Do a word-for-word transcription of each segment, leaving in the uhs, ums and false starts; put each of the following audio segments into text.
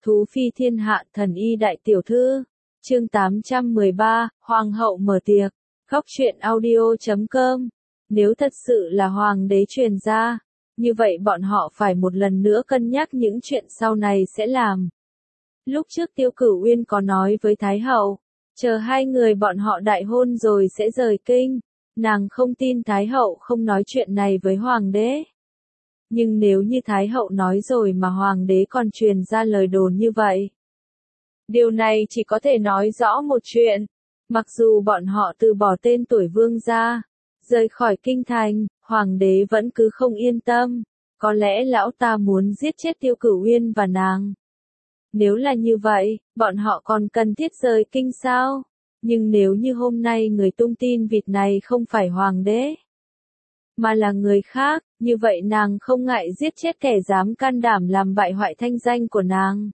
Thú phi thiên hạ thần y đại tiểu thư. Chương tám trăm mười ba, Hoàng hậu mở tiệc. Góc truyện audio chấm com. Nếu thật sự là hoàng đế truyền ra, như vậy bọn họ phải một lần nữa cân nhắc những chuyện sau này sẽ làm. Lúc trước Tiêu Cửu Uyên có nói với Thái hậu, chờ hai người bọn họ đại hôn rồi sẽ rời kinh. Nàng không tin Thái hậu không nói chuyện này với hoàng đế. Nhưng nếu như Thái hậu nói rồi mà hoàng đế còn truyền ra lời đồn như vậy, điều này chỉ có thể nói rõ một chuyện. Mặc dù bọn họ từ bỏ tên tuổi vương gia, rời khỏi kinh thành, hoàng đế vẫn cứ không yên tâm. Có lẽ lão ta muốn giết chết Tiêu Cửu Uyên và nàng. Nếu là như vậy, bọn họ còn cần thiết rời kinh sao? Nhưng nếu như hôm nay người tung tin vịt này không phải hoàng đế, mà là người khác, như vậy nàng không ngại giết chết kẻ dám can đảm làm bại hoại thanh danh của nàng.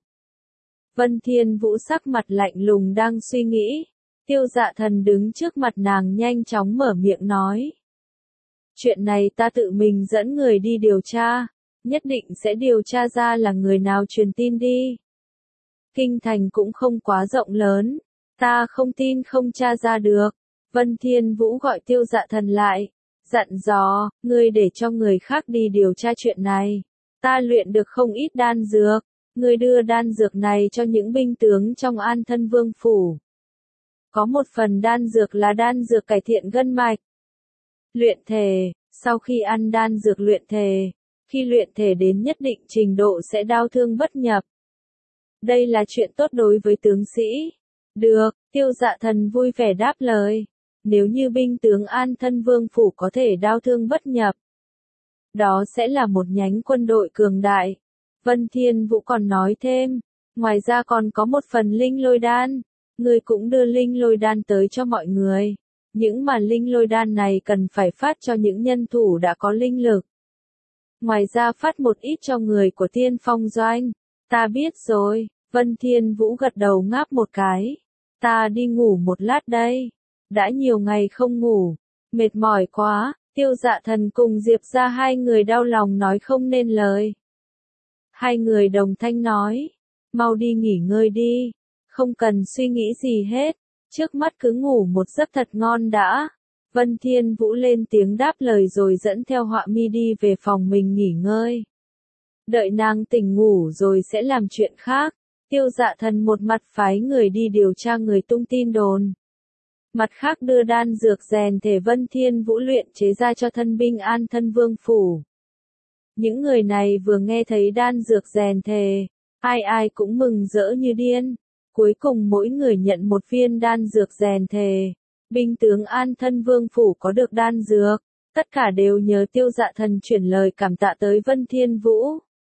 Vân Thiên Vũ sắc mặt lạnh lùng đang suy nghĩ. Tiêu Dạ Thần đứng trước mặt nàng nhanh chóng mở miệng nói. Chuyện này ta tự mình dẫn người đi điều tra, nhất định sẽ điều tra ra là người nào truyền tin đi. Kinh thành cũng không quá rộng lớn, ta không tin không tra ra được. Vân Thiên Vũ gọi Tiêu Dạ Thần lại, dặn dò, ngươi để cho người khác đi điều tra chuyện này. Ta luyện được không ít đan dược, ngươi đưa đan dược này cho những binh tướng trong An Thân Vương phủ. Có một phần đan dược là đan dược cải thiện gân mạch. Luyện thể, sau khi ăn đan dược luyện thể, khi luyện thể đến nhất định trình độ sẽ đau thương bất nhập. Đây là chuyện tốt đối với tướng sĩ. Được, Tiêu Dạ Thần vui vẻ đáp lời. Nếu như binh tướng An Thân Vương phủ có thể đau thương bất nhập, đó sẽ là một nhánh quân đội cường đại. Vân Thiên Vũ còn nói thêm, ngoài ra còn có một phần linh lôi đan. Người cũng đưa linh lôi đan tới cho mọi người. Những mà linh lôi đan này cần phải phát cho những nhân thủ đã có linh lực. Ngoài ra phát một ít cho người của Tiên Phong Doanh. Ta biết rồi, Vân Thiên Vũ gật đầu ngáp một cái. Ta đi ngủ một lát đây. Đã nhiều ngày không ngủ, mệt mỏi quá. Tiêu Dạ Thần cùng Diệp ra hai người đau lòng nói không nên lời. Hai người đồng thanh nói, mau đi nghỉ ngơi đi. Không cần suy nghĩ gì hết, trước mắt cứ ngủ một giấc thật ngon đã. Vân Thiên Vũ lên tiếng đáp lời rồi dẫn theo Họa Mi đi về phòng mình nghỉ ngơi. Đợi nàng tỉnh ngủ rồi sẽ làm chuyện khác. Tiêu Dạ Thần một mặt phái người đi điều tra người tung tin đồn, mặt khác đưa đan dược rèn thể Vân Thiên Vũ luyện chế ra cho thân binh An Thân Vương phủ. Những người này vừa nghe thấy đan dược rèn thể, ai ai cũng mừng rỡ như điên. Cuối cùng mỗi người nhận một viên đan dược rèn thể. Binh tướng An Thân Vương phủ có được đan dược, tất cả đều nhờ Tiêu Dạ Thần chuyển lời cảm tạ tới Vân Thiên Vũ.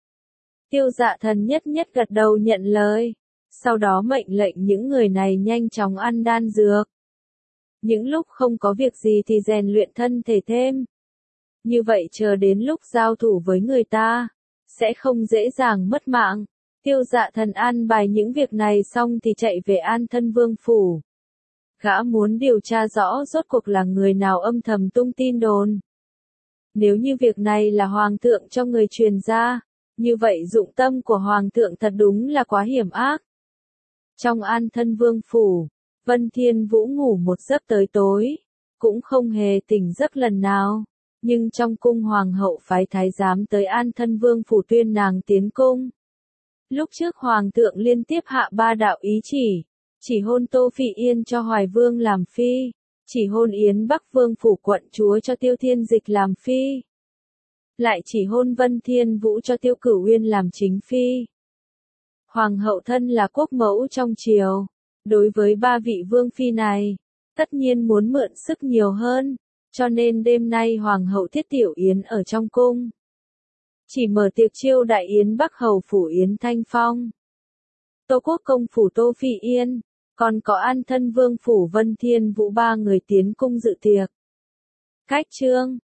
Tiêu Dạ Thần nhất nhất gật đầu nhận lời, sau đó mệnh lệnh những người này nhanh chóng ăn đan dược. Những lúc không có việc gì thì rèn luyện thân thể thêm. Như vậy chờ đến lúc giao thủ với người ta, sẽ không dễ dàng mất mạng. Tiêu Dạ Thần an bài những việc này xong thì chạy về An Thân Vương phủ. Gã muốn điều tra rõ rốt cuộc là người nào âm thầm tung tin đồn. Nếu như việc này là hoàng thượng cho người truyền ra, như vậy dụng tâm của hoàng thượng thật đúng là quá hiểm ác. Trong An Thân Vương phủ, Vân Thiên Vũ ngủ một giấc tới tối, cũng không hề tỉnh giấc lần nào. Nhưng trong cung hoàng hậu phái thái giám tới An Thân Vương phủ tuyên nàng tiến cung. Lúc trước hoàng thượng liên tiếp hạ ba đạo ý chỉ, chỉ hôn Tô Phỉ Yên cho Hoài Vương làm phi, chỉ hôn Yến Bắc Vương phủ quận chúa cho Tiêu Thiên Dịch làm phi, lại chỉ hôn Vân Thiên Vũ cho Tiêu Cửu Uyên làm chính phi. Hoàng hậu thân là quốc mẫu trong triều, đối với ba vị vương phi này, tất nhiên muốn mượn sức nhiều hơn, cho nên đêm nay hoàng hậu thiết tiểu yến ở trong cung. Chỉ mở tiệc chiêu đại Yến Bắc hầu phủ Yến Thanh Phong, Tô Quốc công phủ Tô Phỉ Yên, còn có An Thân Vương phủ Vân Thiên Vũ ba người tiến cung dự tiệc. Cách chương